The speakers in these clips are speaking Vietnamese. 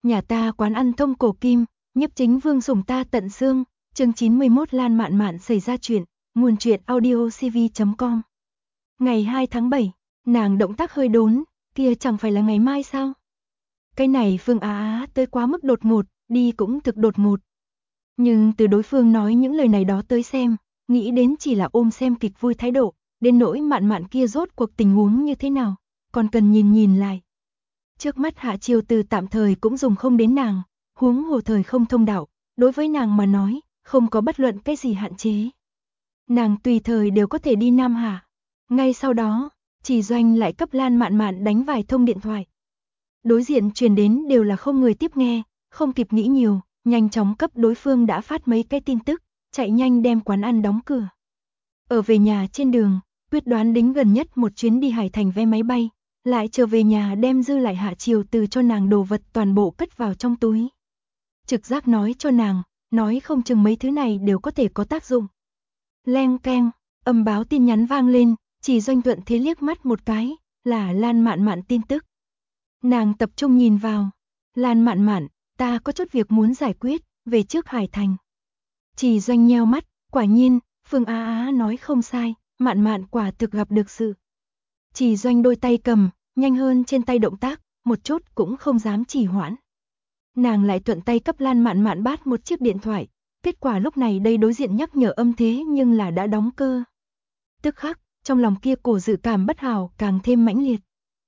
Nhà ta quán ăn thông cổ kim, nhiếp chính vương sủng ta tận xương, chương 91 Lan Mạn Mạn xảy ra chuyện, nguồn truyện audiocv.com. Ngày 2 tháng 7, nàng động tác hơi đốn, kia chẳng phải là ngày mai sao? Cái này Phương Á tới quá mức đột ngột, đi cũng thực đột ngột. Nhưng từ đối phương nói những lời này đó tới xem, nghĩ đến chỉ là ôm xem kịch vui thái độ, đến nỗi Mạn Mạn kia rốt cuộc tình huống như thế nào, còn cần nhìn lại. Trước mắt Hạ Chiêu Từ tạm thời cũng dùng không đến nàng, huống hồ thời không thông đạo, đối với nàng mà nói, không có bất luận cái gì hạn chế. Nàng tùy thời đều có thể đi Nam Hà. Ngay sau đó, Chỉ Doanh lại cấp Lan Mạn Mạn đánh vài thông điện thoại. Đối diện truyền đến đều là không người tiếp nghe, không kịp nghĩ nhiều, nhanh chóng cấp đối phương đã phát mấy cái tin tức, chạy nhanh đem quán ăn đóng cửa. Ở về nhà trên đường, quyết đoán đính gần nhất một chuyến đi Hải Thành vé máy bay, lại trở về nhà đem dư lại Hạ Chiêu Từ cho nàng đồ vật toàn bộ cất vào trong túi. Trực giác nói cho nàng, nói không chừng mấy thứ này đều có thể có tác dụng. Leng keng, âm báo tin nhắn vang lên, Chỉ Doanh thuận thế liếc mắt một cái, là Lan Mạn Mạn tin tức. Nàng tập trung nhìn vào, Lan Mạn Mạn, ta có chút việc muốn giải quyết, về trước Hải Thành. Chỉ Doanh nheo mắt, quả nhiên, Phương Á nói không sai, Mạn Mạn quả thực gặp được sự. Chỉ Doanh đôi tay cầm, nhanh hơn trên tay động tác, một chút cũng không dám trì hoãn. Nàng lại thuận tay cấp Lan Mạn Mạn bát một chiếc điện thoại, kết quả lúc này đây đối diện nhắc nhở âm thế nhưng là đã đóng cơ. Tức khắc, trong lòng kia cổ dự cảm bất hảo càng thêm mãnh liệt.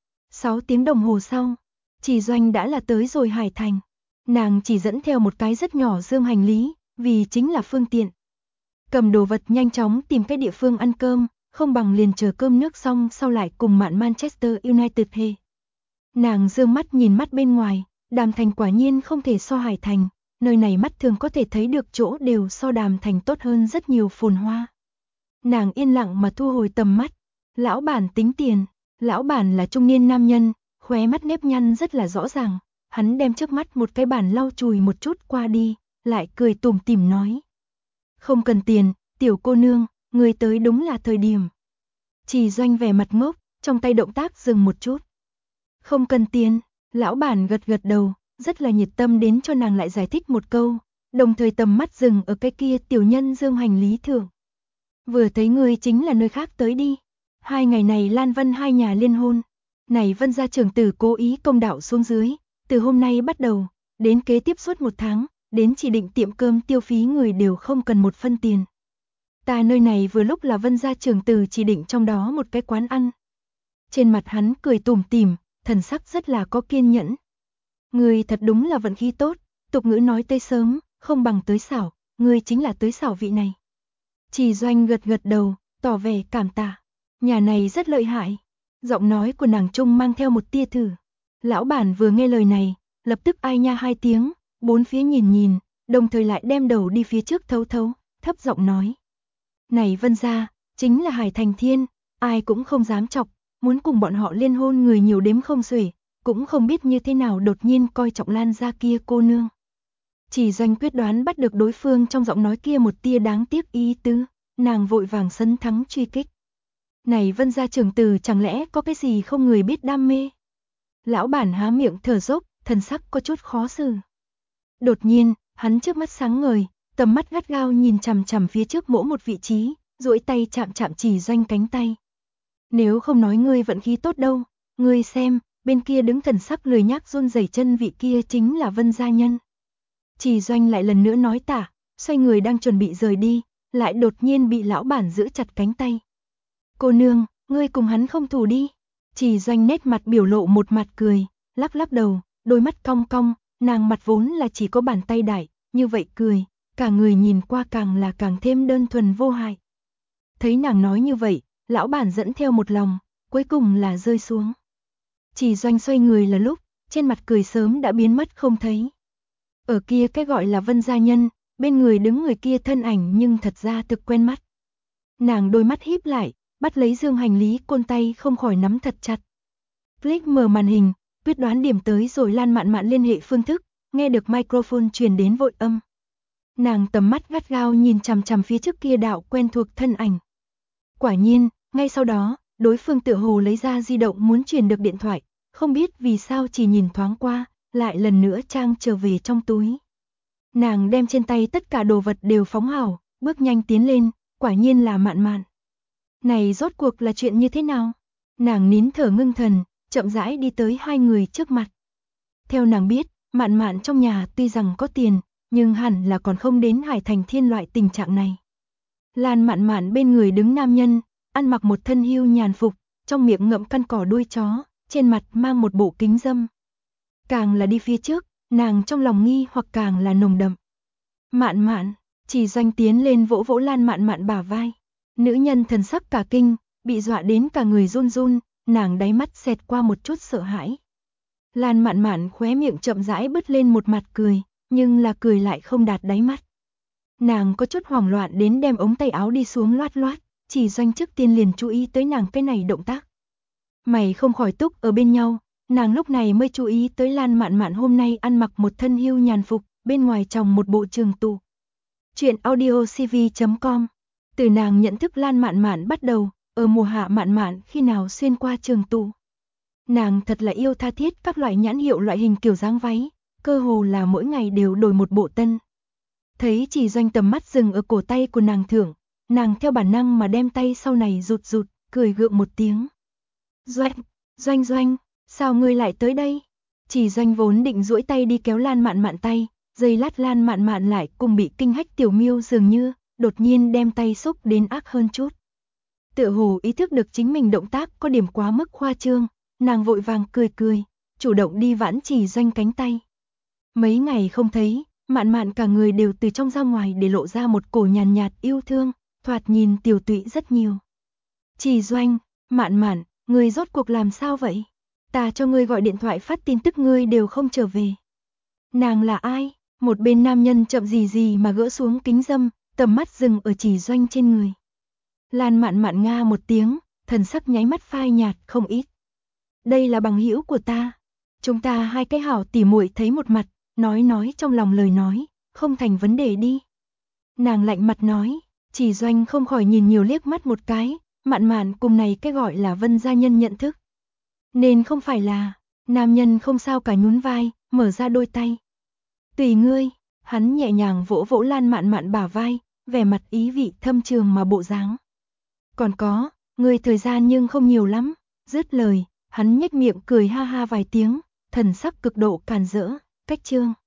6 tiếng đồng hồ sau, Chỉ Doanh đã là tới rồi Hải Thành. Nàng chỉ dẫn theo một cái rất nhỏ dương hành lý, vì chính là phương tiện. Cầm đồ vật nhanh chóng tìm cái địa phương ăn cơm, không bằng liền chờ cơm nước xong sau lại cùng Mạn Manchester United hê. Nàng dương mắt nhìn mắt bên ngoài, Đàm Thành quả nhiên không thể so Hải Thành, nơi này mắt thường có thể thấy được chỗ đều so Đàm Thành tốt hơn rất nhiều phồn hoa. Nàng yên lặng mà thu hồi tầm mắt, lão bản tính tiền, lão bản là trung niên nam nhân, khóe mắt nếp nhăn rất là rõ ràng, hắn đem trước mắt một cái bản lau chùi một chút qua đi, lại cười tủm tỉm nói. Không cần tiền, tiểu cô nương, người tới đúng là thời điểm. Chỉ Doanh vẻ mặt ngốc, trong tay động tác dừng một chút. Không cần tiền, lão bản gật gật đầu, rất là nhiệt tâm đến cho nàng lại giải thích một câu, đồng thời tầm mắt dừng ở cái kia tiểu nhân dương hành lý thượng. Vừa thấy người chính là nơi khác tới đi. 2 ngày này Lan Vân hai nhà liên hôn. Này Vân gia trưởng tử cố ý công đạo xuống dưới, từ hôm nay bắt đầu, đến kế tiếp suốt 1 tháng, đến chỉ định tiệm cơm tiêu phí người đều không cần một phân tiền. Ta nơi này vừa lúc là Vân gia trưởng tử chỉ định trong đó một cái quán ăn. Trên mặt hắn cười tủm tỉm, thần sắc rất là có kiên nhẫn. Người thật đúng là vận khí tốt, tục ngữ nói tới sớm, không bằng tới xảo, người chính là tới xảo vị này. Chỉ Doanh gật gật đầu, tỏ vẻ cảm tạ. Nhà này rất lợi hại. Giọng nói của nàng trung mang theo một tia thử. Lão bản vừa nghe lời này, lập tức ai nha 2 tiếng, bốn phía nhìn, đồng thời lại đem đầu đi phía trước thấu, thấp giọng nói. Này Vân gia, chính là Hải Thành Thiên, ai cũng không dám chọc, muốn cùng bọn họ liên hôn người nhiều đếm không xuể, cũng không biết như thế nào đột nhiên coi trọng Lan gia kia cô nương. Chỉ Doanh quyết đoán bắt được đối phương trong giọng nói kia một tia đáng tiếc ý tứ, nàng vội vàng sấn thắng truy kích. Này Vân gia trưởng tử chẳng lẽ có cái gì không người biết đam mê? Lão bản há miệng thở dốc, thần sắc có chút khó xử. Đột nhiên, hắn trước mắt sáng ngời, tầm mắt gắt gao nhìn chằm chằm phía trước mỗi một vị trí, duỗi tay chạm Chỉ Doanh cánh tay. Nếu không nói ngươi vận khí tốt đâu, ngươi xem, bên kia đứng thần sắc lười nhác run rẩy chân vị kia chính là Vân gia nhân. Chỉ Doanh lại lần nữa nói tả, xoay người đang chuẩn bị rời đi, lại đột nhiên bị lão bản giữ chặt cánh tay. Cô nương, ngươi cùng hắn không thù đi. Chỉ Doanh nét mặt biểu lộ một mặt cười, lắc đầu, đôi mắt cong cong, nàng mặt vốn là chỉ có bàn tay đại, như vậy cười, cả người nhìn qua càng thêm đơn thuần vô hại. Thấy nàng nói như vậy, lão bản dẫn theo một lòng, cuối cùng là rơi xuống. Chỉ Doanh xoay người là lúc, trên mặt cười sớm đã biến mất không thấy. Ở kia cái gọi là Vân gia nhân, bên người đứng người kia thân ảnh nhưng thật ra thực quen mắt. Nàng đôi mắt híp lại, bắt lấy dương hành lý côn tay không khỏi nắm thật chặt. Click mở màn hình, quyết đoán điểm tới rồi Lan Mạn Mạn liên hệ phương thức, nghe được microphone truyền đến vội âm. Nàng tầm mắt gắt gao nhìn chằm chằm phía trước kia đạo quen thuộc thân ảnh. Quả nhiên, ngay sau đó, đối phương tựa hồ lấy ra di động muốn truyền được điện thoại, không biết vì sao chỉ nhìn thoáng qua, lại lần nữa trang trở về trong túi. Nàng đem trên tay tất cả đồ vật đều phóng hảo, bước nhanh tiến lên, quả nhiên là Mạn Mạn. Này rốt cuộc là chuyện như thế nào? Nàng nín thở ngưng thần, chậm rãi đi tới hai người trước mặt. Theo nàng biết, Mạn Mạn trong nhà tuy rằng có tiền, nhưng hẳn là còn không đến Hải Thành Thiên loại tình trạng này. Lan Mạn Mạn bên người đứng nam nhân, ăn mặc một thân hưu nhàn phục, trong miệng ngậm căn cỏ đuôi chó, trên mặt mang một bộ kính dâm. Càng là đi phía trước, nàng trong lòng nghi hoặc càng là nồng đậm. Mạn Mạn, Chỉ Doanh tiến lên vỗ vỗ Lan Mạn Mạn bả vai. Nữ nhân thần sắc cả kinh, bị dọa đến cả người run run, nàng đáy mắt xẹt qua một chút sợ hãi. Lan Mạn Mạn khóe miệng chậm rãi bứt lên một mặt cười, nhưng là cười lại không đạt đáy mắt. Nàng có chút hoảng loạn đến đem ống tay áo đi xuống loát loát, Chỉ Doanh trước tiên liền chú ý tới nàng cái này động tác. Mày không khỏi túc ở bên nhau, nàng lúc này mới chú ý tới Lan Mạn Mạn hôm nay ăn mặc một thân hưu nhàn phục, bên ngoài tròng một bộ trường tụ. Chuyện audiocv.com. Từ nàng nhận thức Lan Mạn Mạn bắt đầu, ở mùa hạ Mạn Mạn khi nào xuyên qua trường tụ. Nàng thật là yêu tha thiết các loại nhãn hiệu loại hình kiểu dáng váy, cơ hồ là mỗi ngày đều đổi một bộ tân. Thấy Chỉ Doanh tầm mắt dừng ở cổ tay của nàng thưởng, nàng theo bản năng mà đem tay sau này rụt rụt, cười gượng một tiếng. Doanh, sao ngươi lại tới đây? Chỉ Doanh vốn định duỗi tay đi kéo Lan Mạn Mạn tay, giây lát Lan Mạn Mạn lại cùng bị kinh hách tiểu miêu dường như, đột nhiên đem tay xúc đến ác hơn chút. Tựa hồ ý thức được chính mình động tác có điểm quá mức khoa trương, nàng vội vàng cười, chủ động đi vãn Chỉ Doanh cánh tay. Mấy ngày không thấy, Mạn Mạn cả người đều từ trong ra ngoài để lộ ra một cổ nhàn nhạt yêu thương, thoạt nhìn tiểu tụy rất nhiều. Chỉ Doanh, Mạn Mạn, ngươi rốt cuộc làm sao vậy? Ta cho ngươi gọi điện thoại phát tin tức ngươi đều không trở về. Nàng là ai? Một bên nam nhân chậm gì mà gỡ xuống kính dâm, tầm mắt dừng ở Chỉ Doanh trên người. Lan Mạn Mạn nga một tiếng, thần sắc nháy mắt phai nhạt không ít. Đây là bằng hữu của ta. Chúng ta hai cái hảo tỉ muội thấy một mặt, nói trong lòng lời nói, không thành vấn đề đi. Nàng lạnh mặt nói, Chỉ Doanh không khỏi nhìn nhiều liếc mắt một cái, Mạn Mạn cùng này cái gọi là Vân gia nhân nhận thức. Nên không phải là, nam nhân không sao cả nhún vai, mở ra đôi tay. Tùy ngươi, hắn nhẹ nhàng vỗ vỗ Lan Mạn Mạn bả vai, vẻ mặt ý vị thâm trường mà bộ dáng. Còn có, ngươi thời gian nhưng không nhiều lắm, dứt lời, hắn nhếch miệng cười ha ha vài tiếng, thần sắc cực độ càn rỡ, cách chương.